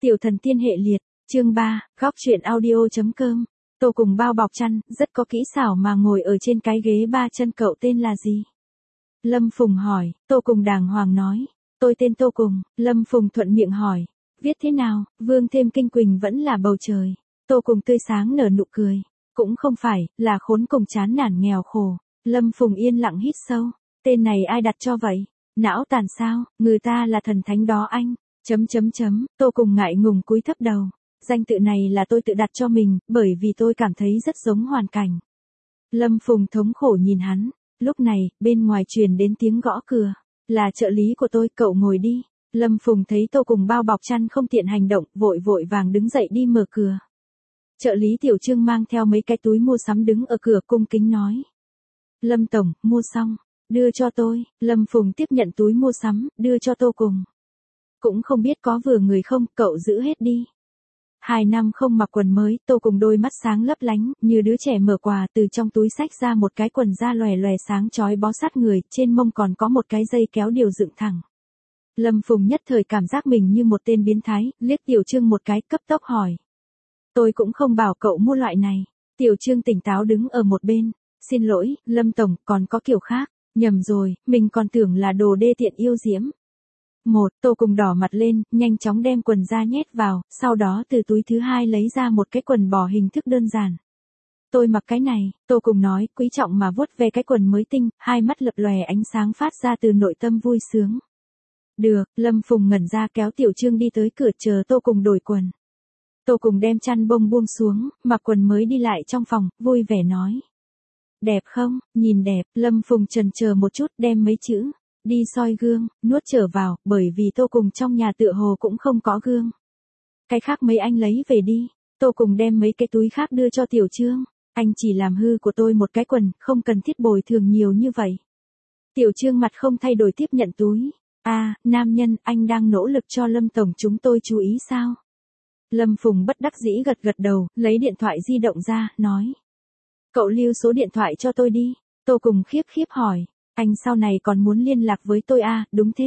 Tiểu thần tiên hệ liệt, chương 3, góc truyện audio.com. Tô cùng bao bọc chăn, rất có kỹ xảo mà ngồi ở trên cái ghế ba chân. Cậu tên là gì? Lâm Phùng hỏi. Tô cùng đàng hoàng nói. Tôi tên Tô cùng. Lâm Phùng thuận miệng hỏi. Viết thế nào? Vương thêm kinh quỳnh vẫn là bầu trời. Tô cùng tươi sáng nở nụ cười. Cũng không phải, là khốn cùng chán nản nghèo khổ. Lâm Phùng yên lặng hít sâu. Tên này ai đặt cho vậy? Não tàn sao? Người ta là thần thánh đó anh. Tô cùng ngại ngùng cúi thấp đầu. Danh tự này là tôi tự đặt cho mình, bởi vì tôi cảm thấy rất giống hoàn cảnh. Lâm Phùng thống khổ nhìn hắn. Lúc này, bên ngoài truyền đến tiếng gõ cửa. Là trợ lý của tôi, cậu ngồi đi. Lâm Phùng thấy Tô cùng bao bọc chăn không tiện hành động, vội vàng đứng dậy đi mở cửa. Trợ lý Tiểu Trương mang theo mấy cái túi mua sắm đứng ở cửa cung kính nói. Lâm tổng, mua xong, đưa cho tôi. Lâm Phùng tiếp nhận túi mua sắm, đưa cho Tô cùng. Cũng không biết có vừa người không, cậu giữ hết đi. 2 năm không mặc quần mới, Tô cùng đôi mắt sáng lấp lánh, như đứa trẻ mở quà, từ trong túi xách ra một cái quần da lòe lòe sáng chói bó sát người, trên mông còn có một cái dây kéo điều dựng thẳng. Lâm Phùng nhất thời cảm giác mình như một tên biến thái, liếc Tiểu Trương một cái, cấp tốc hỏi. Tôi cũng không bảo cậu mua loại này. Tiểu Trương tỉnh táo đứng ở một bên. Xin lỗi, Lâm tổng, còn có kiểu khác. Nhầm rồi, mình còn tưởng là đồ đê tiện yêu diễm. Tô cùng đỏ mặt lên, nhanh chóng đem quần da nhét vào, sau đó từ túi thứ hai lấy ra một cái quần bò hình thức đơn giản. Tôi mặc cái này, Tô cùng nói, quý trọng mà vuốt ve cái quần mới tinh, hai mắt lập lòe ánh sáng phát ra từ nội tâm vui sướng. Được, Lâm Phùng ngẩn ra kéo Tiểu Trương đi tới cửa chờ Tô cùng đổi quần. Tô cùng đem chăn bông buông xuống, mặc quần mới đi lại trong phòng, vui vẻ nói. Đẹp không? Nhìn đẹp. Lâm Phùng chần chờ một chút, đem mấy chữ đi soi gương, nuốt trở vào, bởi vì Tô cùng trong nhà tựa hồ cũng không có gương. Cái khác mấy anh lấy về đi. Tô cùng đem mấy cái túi khác đưa cho Tiểu Trương. Anh chỉ làm hư của tôi một cái quần, không cần thiết bồi thường nhiều như vậy. Tiểu Trương mặt không thay đổi tiếp nhận túi. Nam nhân, anh đang nỗ lực cho Lâm tổng chúng tôi chú ý sao? Lâm Phùng bất đắc dĩ gật đầu, lấy điện thoại di động ra, nói. Cậu lưu số điện thoại cho tôi đi. Tô cùng khiếp hỏi. Anh sau này còn muốn liên lạc với tôi đúng thế.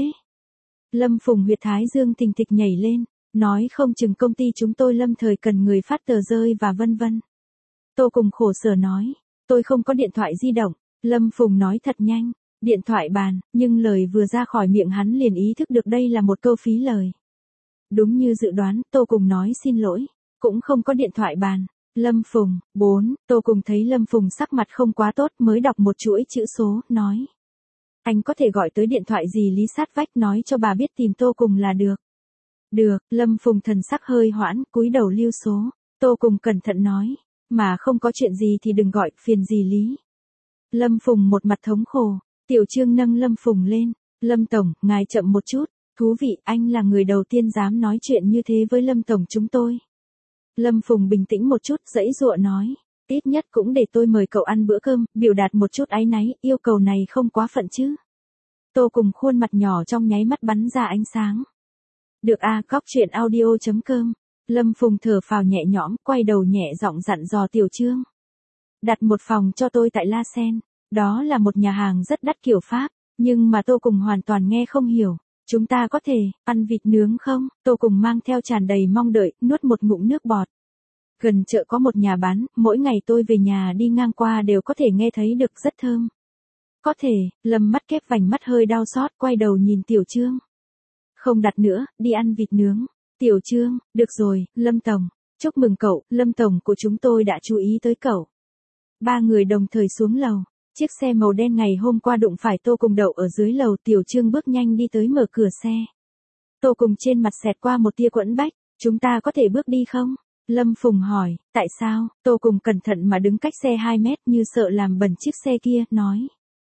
Lâm Phùng huyệt thái dương thình thịch nhảy lên, nói không chừng công ty chúng tôi lâm thời cần người phát tờ rơi và vân vân. Tô cùng khổ sở nói. Tôi không có điện thoại di động. Lâm Phùng nói thật nhanh. Điện thoại bàn, nhưng lời vừa ra khỏi miệng hắn liền ý thức được đây là một câu phí lời. Đúng như dự đoán, Tô cùng nói xin lỗi. Cũng không có điện thoại bàn. Lâm Phùng, 4, Tô cùng thấy Lâm Phùng sắc mặt không quá tốt mới đọc một chuỗi chữ số, nói. Anh có thể gọi tới điện thoại gì Lý sát vách nói cho bà biết tìm Tô cùng là được. Được, Lâm Phùng thần sắc hơi hoãn, cúi đầu lưu số. Tô cùng cẩn thận nói. Mà không có chuyện gì thì đừng gọi, phiền gì Lý. Lâm Phùng một mặt thống khổ. Tiểu Trương nâng Lâm Phùng lên. Lâm tổng, ngài chậm một chút. Thú vị, anh là người đầu tiên dám nói chuyện như thế với Lâm tổng chúng tôi. Lâm Phùng bình tĩnh một chút, giãy giụa nói. Ít nhất cũng để tôi mời cậu ăn bữa cơm, biểu đạt một chút áy náy, yêu cầu này không quá phận chứ. Tô cùng khuôn mặt nhỏ trong nháy mắt bắn ra ánh sáng. Được góc truyện audio.com. Lâm Phùng thở phào nhẹ nhõm, quay đầu nhẹ giọng dặn dò Tiểu Trương. Đặt một phòng cho tôi tại La Sen. Đó là một nhà hàng rất đắt kiểu Pháp, nhưng mà Tô cùng hoàn toàn nghe không hiểu. Chúng ta có thể ăn vịt nướng không? Tô cùng mang theo tràn đầy mong đợi, nuốt một ngụm nước bọt. Gần chợ có một nhà bán, mỗi ngày tôi về nhà đi ngang qua đều có thể nghe thấy được, rất thơm. Có thể. Lâm mắt kép vành mắt hơi đau xót, quay đầu nhìn Tiểu Trương. Không đặt nữa, đi ăn vịt nướng. Tiểu Trương, được rồi, Lâm tổng. Chúc mừng cậu, Lâm tổng của chúng tôi đã chú ý tới cậu. 3 người đồng thời xuống lầu. Chiếc xe màu đen ngày hôm qua đụng phải Tô cùng đậu ở dưới lầu. Tiểu Trương bước nhanh đi tới mở cửa xe. Tô cùng trên mặt xẹt qua một tia quẫn bách. Chúng ta có thể bước đi không? Lâm Phùng hỏi, tại sao? Tô cùng cẩn thận mà đứng cách xe 2 mét như sợ làm bẩn chiếc xe kia, nói.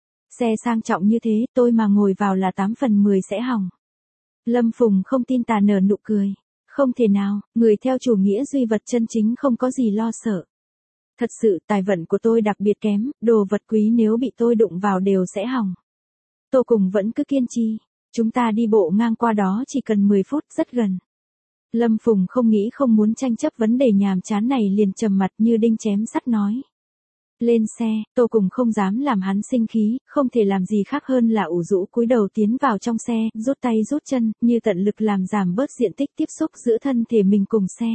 Xe sang trọng như thế, tôi mà ngồi vào là 8 phần 10 sẽ hỏng. Lâm Phùng không tin tà nở nụ cười. Không thể nào, người theo chủ nghĩa duy vật chân chính không có gì lo sợ. Thật sự, tài vận của tôi đặc biệt kém, đồ vật quý nếu bị tôi đụng vào đều sẽ hỏng. Tô cùng vẫn cứ kiên trì. Chúng ta đi bộ ngang qua đó chỉ cần 10 phút, rất gần. Lâm Phùng không nghĩ không muốn tranh chấp vấn đề nhàm chán này liền trầm mặt như đinh chém sắt nói. Lên xe, Tô Cùng không dám làm hắn sinh khí, không thể làm gì khác hơn là ủ rũ cúi đầu tiến vào trong xe, rút tay rút chân, như tận lực làm giảm bớt diện tích tiếp xúc giữa thân thể mình cùng xe.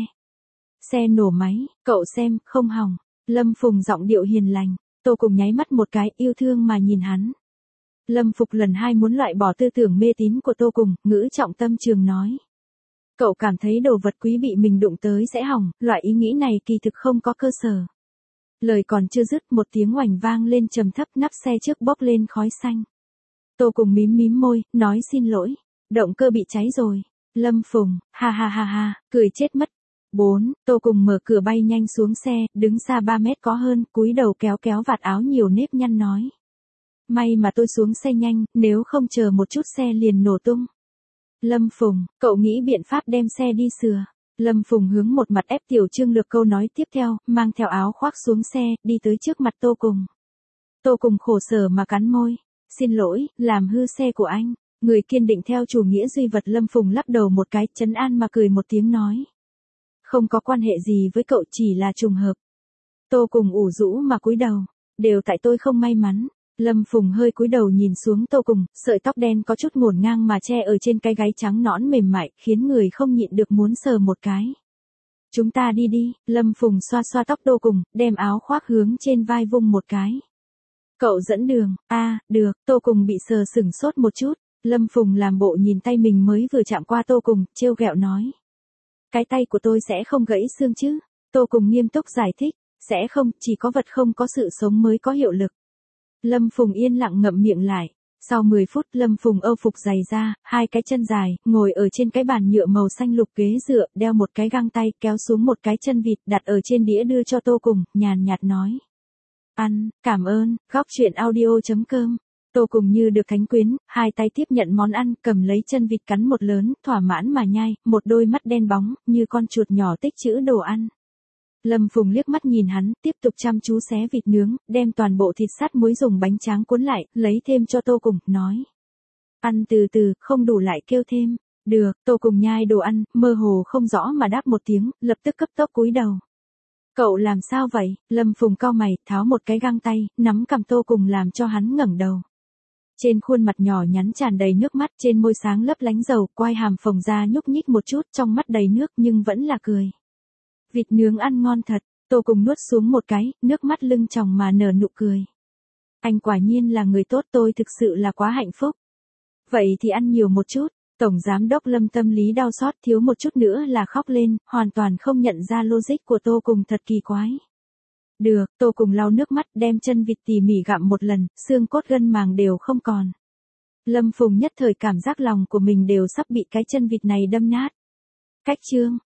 Xe nổ máy, cậu xem, không hỏng. Lâm Phùng giọng điệu hiền lành. Tô Cùng nháy mắt một cái, yêu thương mà nhìn hắn. Lâm Phục lần 2 muốn loại bỏ tư tưởng mê tín của Tô Cùng, ngữ trọng tâm trường nói. Cậu cảm thấy đồ vật quý bị mình đụng tới sẽ hỏng, loại ý nghĩ này kỳ thực không có cơ sở. Lời còn chưa dứt, một tiếng oành vang lên trầm thấp, nắp xe trước bốc lên khói xanh. Tô Cùng mím mím môi, nói xin lỗi. Động cơ bị cháy rồi. Lâm Phùng, ha ha ha ha, cười chết mất. 4. Tô Cùng mở cửa bay nhanh xuống xe, đứng xa 3 mét có hơn, cúi đầu kéo kéo vạt áo nhiều nếp nhăn nói. May mà tôi xuống xe nhanh, nếu không chờ một chút xe liền nổ tung. Lâm Phùng, cậu nghĩ biện pháp đem xe đi sửa. Lâm Phùng hướng một mặt ép Tiểu Trương Lược câu nói tiếp theo, mang theo áo khoác xuống xe, đi tới trước mặt Tô Cùng. Tô Cùng khổ sở mà cắn môi. Xin lỗi, làm hư xe của anh. Người kiên định theo chủ nghĩa duy vật. Lâm Phùng lắc đầu một cái, trấn an mà cười một tiếng nói. Không có quan hệ gì với cậu, chỉ là trùng hợp. Tô Cùng ủ rũ mà cúi đầu. Đều tại tôi không may mắn. Lâm Phùng hơi cúi đầu nhìn xuống Tô Cùng, sợi tóc đen có chút ngổn ngang mà che ở trên cái gáy trắng nõn mềm mại, khiến người không nhịn được muốn sờ một cái. Chúng ta đi đi. Lâm Phùng xoa xoa tóc Tô Cùng, đem áo khoác hướng trên vai vung một cái. Cậu dẫn đường. Được. Tô Cùng bị sờ sửng sốt một chút. Lâm Phùng làm bộ nhìn tay mình mới vừa chạm qua Tô Cùng, trêu ghẹo nói. Cái tay của tôi sẽ không gãy xương chứ? Tô Cùng nghiêm túc giải thích. Sẽ không, chỉ có vật không có sự sống mới có hiệu lực. Lâm Phùng yên lặng ngậm miệng lại. Sau 10 phút Lâm Phùng âu phục giày ra, 2 cái chân dài, ngồi ở trên cái bàn nhựa màu xanh lục ghế dựa, đeo một cái găng tay, kéo xuống một cái chân vịt, đặt ở trên đĩa đưa cho Tô Cùng, nhàn nhạt nói. Ăn, cảm ơn. Góc truyện audio.com. Tô Cùng như được thánh quyến, 2 tay tiếp nhận món ăn, cầm lấy chân vịt cắn một lớn, thỏa mãn mà nhai, một đôi mắt đen bóng, như con chuột nhỏ tích trữ đồ ăn. Lâm Phùng liếc mắt nhìn hắn, tiếp tục chăm chú xé vịt nướng, đem toàn bộ thịt sắt muối dùng bánh tráng cuốn lại, lấy thêm cho Tô Cùng, nói. Ăn từ từ, không đủ lại kêu thêm. Được. Tô Cùng nhai đồ ăn, mơ hồ không rõ mà đáp một tiếng, lập tức cấp tốc cúi đầu. Cậu làm sao vậy? Lâm Phùng cau mày, tháo một cái găng tay, nắm cằm Tô Cùng làm cho hắn ngẩng đầu. Trên khuôn mặt nhỏ nhắn tràn đầy nước mắt, trên môi sáng lấp lánh dầu, quai hàm phồng ra nhúc nhích một chút, trong mắt đầy nước nhưng vẫn là cười. Vịt nướng ăn ngon thật. Tô Cùng nuốt xuống một cái, nước mắt lưng tròng mà nở nụ cười. Anh quả nhiên là người tốt, tôi thực sự là quá hạnh phúc. Vậy thì ăn nhiều một chút. Tổng giám đốc Lâm tâm lý đau xót, thiếu một chút nữa là khóc lên, hoàn toàn không nhận ra logic của Tô Cùng thật kỳ quái. Được. Tô Cùng lau nước mắt, đem chân vịt tỉ mỉ gặm một lần, xương cốt gân màng đều không còn. Lâm Phùng nhất thời cảm giác lòng của mình đều sắp bị cái chân vịt này đâm nát. Cách chương.